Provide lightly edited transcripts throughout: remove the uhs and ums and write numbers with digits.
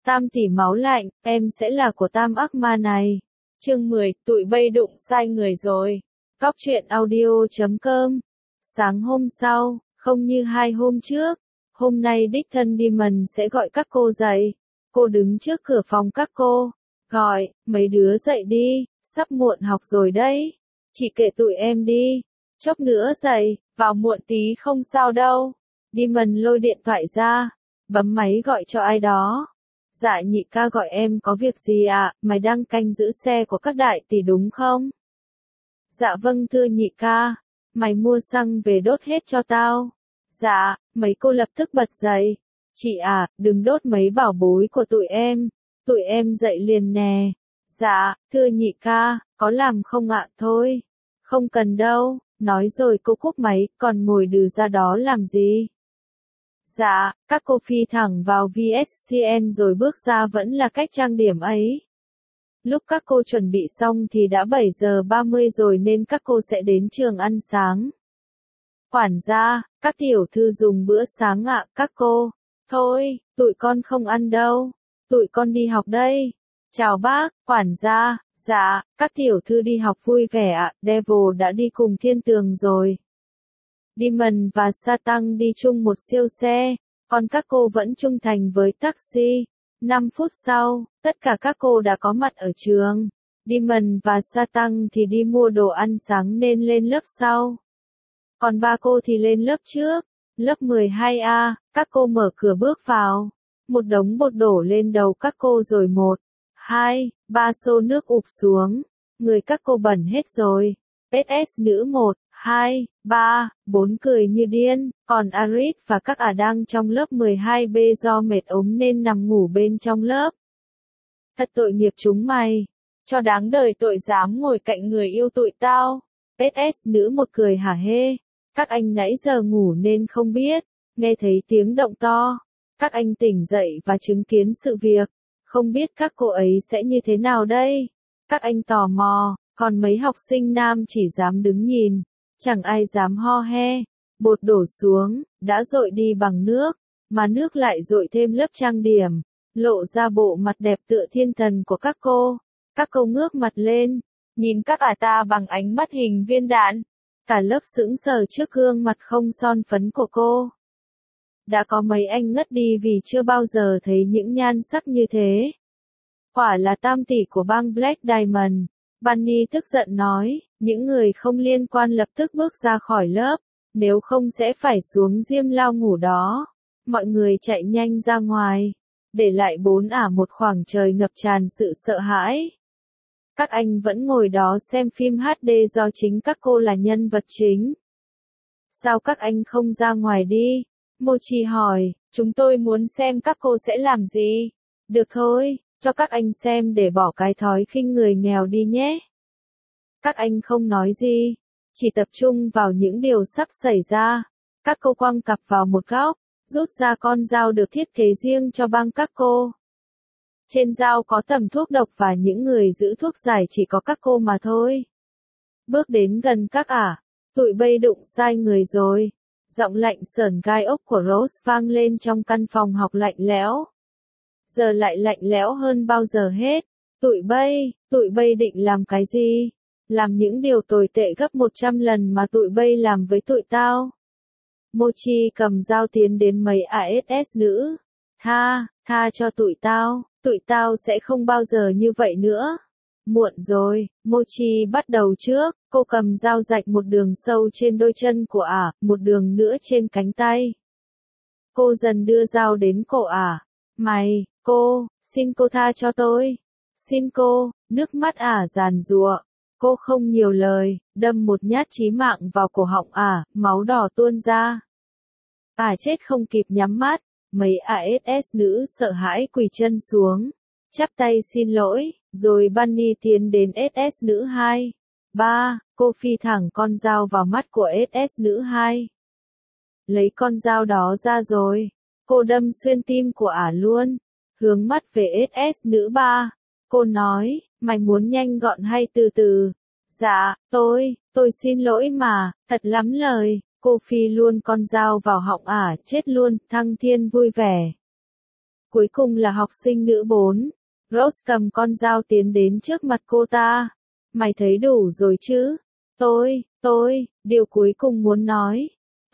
Tam tỷ máu lạnh, em sẽ là của tam ác ma này. Chương 10, tụi bay đụng sai người rồi. Cóc truyện audio.com. Sáng hôm sau, không như 2 hôm trước, hôm nay đích thân Demon sẽ gọi các cô dậy. Cô đứng trước cửa phòng các cô, gọi, mấy đứa dậy đi, sắp muộn học rồi đấy. Chị kệ tụi em đi, chốc nữa dậy, vào muộn tí không sao đâu. Demon lôi điện thoại ra, bấm máy gọi cho ai đó. Dạ nhị ca gọi em có việc gì ạ, mày đang canh giữ xe của các đại tỷ đúng không? Dạ vâng thưa nhị ca, mày mua xăng về đốt hết cho tao. Dạ, mấy cô lập tức bật dậy. Chị à, đừng đốt mấy bảo bối của tụi em dậy liền nè. Dạ, thưa nhị ca, có làm không ạ? Thôi, không cần đâu, nói rồi cô cúp máy, còn ngồi đừ ra đó làm gì? Dạ, các cô phi thẳng vào VSCN rồi bước ra vẫn là cách trang điểm ấy. Lúc các cô chuẩn bị xong thì đã 7 giờ 30 rồi nên các cô sẽ đến trường ăn sáng. Quản gia, các tiểu thư dùng bữa sáng ạ, các cô. Thôi, tụi con không ăn đâu. Tụi con đi học đây. Chào bác, quản gia. Dạ, các tiểu thư đi học vui vẻ ạ, Devil đã đi cùng Thiên Tường rồi. Demon và Satan đi chung một siêu xe, còn các cô vẫn trung thành với taxi. 5 phút sau, tất cả các cô đã có mặt ở trường. Demon và Satan thì đi mua đồ ăn sáng nên lên lớp sau. Còn ba cô thì lên lớp trước, lớp 12A, các cô mở cửa bước vào. Một đống bột đổ lên đầu các cô rồi 1, 2, 3 xô nước ụp xuống. Người các cô bẩn hết rồi. SS nữ 1, 2, 3, 4 cười như điên, còn Arit và các ả đang trong lớp 12B do mệt ốm nên nằm ngủ bên trong lớp. Thật tội nghiệp chúng mày, cho đáng đời tội dám ngồi cạnh người yêu tụi tao. SS nữ một cười hả hê, các anh nãy giờ ngủ nên không biết, nghe thấy tiếng động to. Các anh tỉnh dậy và chứng kiến sự việc, không biết các cô ấy sẽ như thế nào đây? Các anh tò mò, còn mấy học sinh nam chỉ dám đứng nhìn. Chẳng ai dám ho he, bột đổ xuống, đã dội đi bằng nước, mà nước lại dội thêm lớp trang điểm, lộ ra bộ mặt đẹp tựa thiên thần của các cô. Các cô ngước mặt lên, nhìn các ả ta bằng ánh mắt hình viên đạn. Cả lớp sững sờ trước gương mặt không son phấn của cô. Đã có mấy anh ngất đi vì chưa bao giờ thấy những nhan sắc như thế. Quả là tam tỷ của bang Black Diamond. Bunny tức giận nói, những người không liên quan lập tức bước ra khỏi lớp, nếu không sẽ phải xuống diêm lao ngủ đó. Mọi người chạy nhanh ra ngoài, để lại 4 ả một khoảng trời ngập tràn sự sợ hãi. Các anh vẫn ngồi đó xem phim HD do chính các cô là nhân vật chính. Sao các anh không ra ngoài đi? Mochi hỏi, chúng tôi muốn xem các cô sẽ làm gì. Được thôi, cho các anh xem để bỏ cái thói khinh người nghèo đi nhé. Các anh không nói gì, chỉ tập trung vào những điều sắp xảy ra. Các cô quăng cặp vào một góc, rút ra con dao được thiết kế riêng cho bang các cô. Trên dao có tẩm thuốc độc và những người giữ thuốc giải chỉ có các cô mà thôi. Bước đến gần các ả, tụi bay đụng sai người rồi. Giọng lạnh sởn gai ốc của Rose vang lên trong căn phòng học lạnh lẽo. Giờ lại lạnh lẽo hơn bao giờ hết. Tụi bay định làm cái gì? Làm những điều tồi tệ gấp 100 lần mà tụi bay làm với tụi tao. Mochi cầm dao tiến đến mấy ASS nữ. Tha cho tụi tao sẽ không bao giờ như vậy nữa. Muộn rồi, Mochi bắt đầu trước, cô cầm dao rạch một đường sâu trên đôi chân của ả, một đường nữa trên cánh tay. Cô dần đưa dao đến cổ ả. Xin cô tha cho tôi. Xin cô, nước mắt ả giàn giụa. Cô không nhiều lời, đâm một nhát chí mạng vào cổ họng ả, máu đỏ tuôn ra. Ả chết không kịp nhắm mắt, mấy ASS nữ sợ hãi quỳ chân xuống, chắp tay xin lỗi, rồi Bunny tiến đến SS nữ 2. 3, cô phi thẳng con dao vào mắt của SS nữ 2. Lấy con dao đó ra rồi, cô đâm xuyên tim của ả luôn, hướng mắt về SS nữ 3. Cô nói, mày muốn nhanh gọn hay từ từ? Dạ, tôi xin lỗi mà, thật lắm lời. Cô phi luôn con dao vào họng ả, chết luôn, Thăng Thiên vui vẻ. Cuối cùng là học sinh nữ 4. Rose cầm con dao tiến đến trước mặt cô ta. Mày thấy đủ rồi chứ? Điều cuối cùng muốn nói.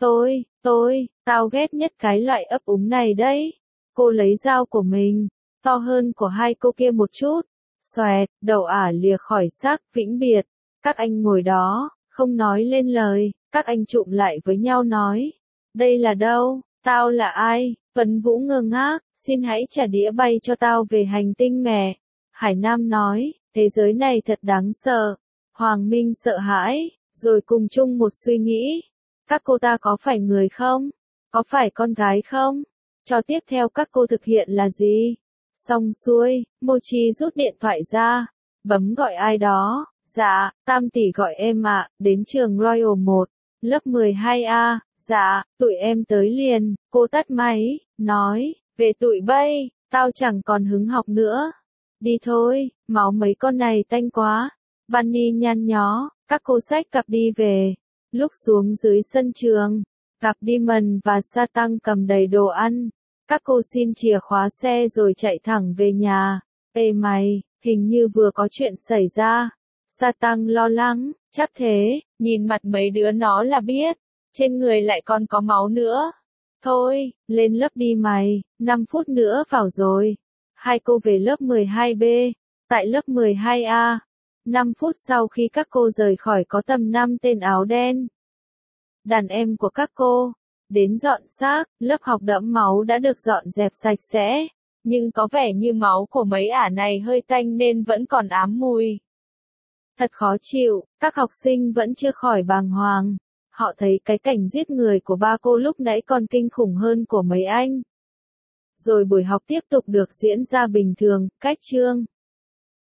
Tao ghét nhất cái loại ấp úng này đấy. Cô lấy dao của mình, to hơn của hai cô kia một chút. Xoẹt, đầu ả lìa khỏi xác vĩnh biệt. Các anh ngồi đó, không nói lên lời, các anh chụm lại với nhau nói. Đây là đâu? Tao là ai? Tuấn Vũ ngơ ngác, xin hãy trả đĩa bay cho tao về hành tinh mẹ. Hải Nam nói, thế giới này thật đáng sợ. Hoàng Minh sợ hãi, rồi cùng chung một suy nghĩ. Các cô ta có phải người không? Có phải con gái không? Cho tiếp theo các cô thực hiện là gì? Xong xuôi, Mochi rút điện thoại ra, bấm gọi ai đó. Dạ, Tam tỷ gọi em ạ, đến trường Royal 1, lớp 12A. Dạ, tụi em tới liền. Cô tắt máy, nói, về tụi bay, tao chẳng còn hứng học nữa. Đi thôi, máu mấy con này tanh quá. Bunny nhăn nhó, các cô xách cặp đi về. Lúc xuống dưới sân trường, gặp Demon và Satan cầm đầy đồ ăn. Các cô xin chìa khóa xe rồi chạy thẳng về nhà. Ê mày, hình như vừa có chuyện xảy ra. Satan lo lắng, chắc thế, nhìn mặt mấy đứa nó là biết. Trên người lại còn có máu nữa. Thôi, lên lớp đi mày, 5 phút nữa vào rồi. Hai cô về lớp 12B, tại lớp 12A. 5 phút sau khi các cô rời khỏi có tầm 5 tên áo đen. Đàn em của các cô, đến dọn xác, lớp học đẫm máu đã được dọn dẹp sạch sẽ. Nhưng có vẻ như máu của mấy ả này hơi tanh nên vẫn còn ám mùi. Thật khó chịu, các học sinh vẫn chưa khỏi bàng hoàng. Họ thấy cái cảnh giết người của ba cô lúc nãy còn kinh khủng hơn của mấy anh. Rồi buổi học tiếp tục được diễn ra bình thường, cách chương.